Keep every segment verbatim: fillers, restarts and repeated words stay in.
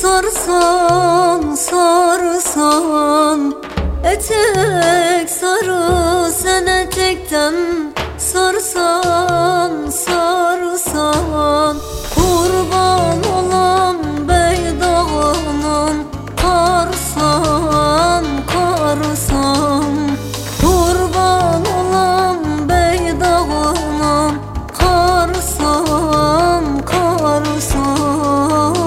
Sarsan sarsan etek sarı, sen etekten sarsan sarsan. Kurban olam beydağının karsan karsan. Kurban olam beydağının karsan karsan.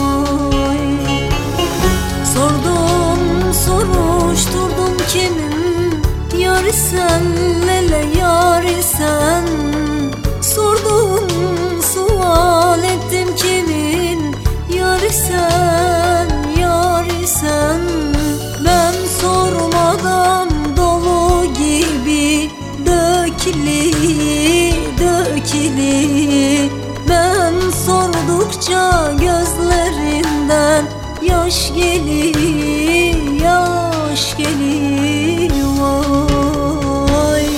Sordum soruşturdum kimin yarisen, lele yarisen. Sordum sual ettim kimin yarisen yarisen. Ben sormadan dolu gibi dökili dökili. Ben sordukça gözlerinden yaş gelir yaş gelir vay.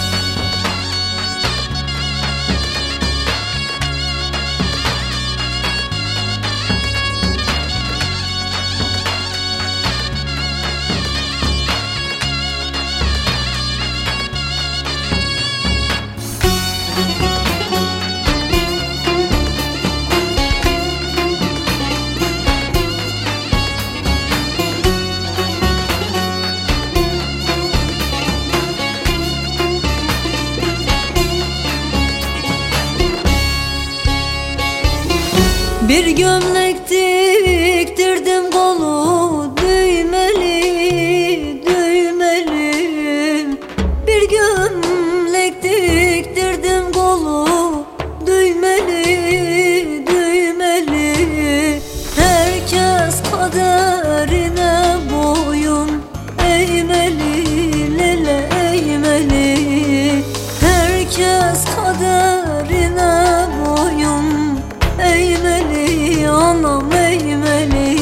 Bir gömlek diktirdim kolu düğmeli düğmeli. Bir gömlek diktirdim kolu düğmeli düğmeli. Herkes kaderine boyun eğmeli, lele eğmeli. Herkes kaderine boyun eğmeli, anam eğmeli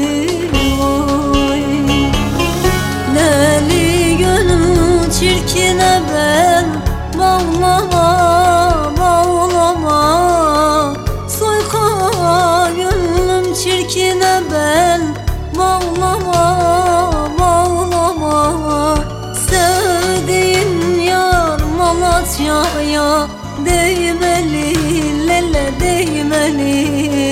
vay. Deli gönül çirkine ben bağlama bağlama. Soyka gönlüm çirkine ben bağlama bağlama. Sevdiğin yar Malatya'ya değmeli, lele değmeli.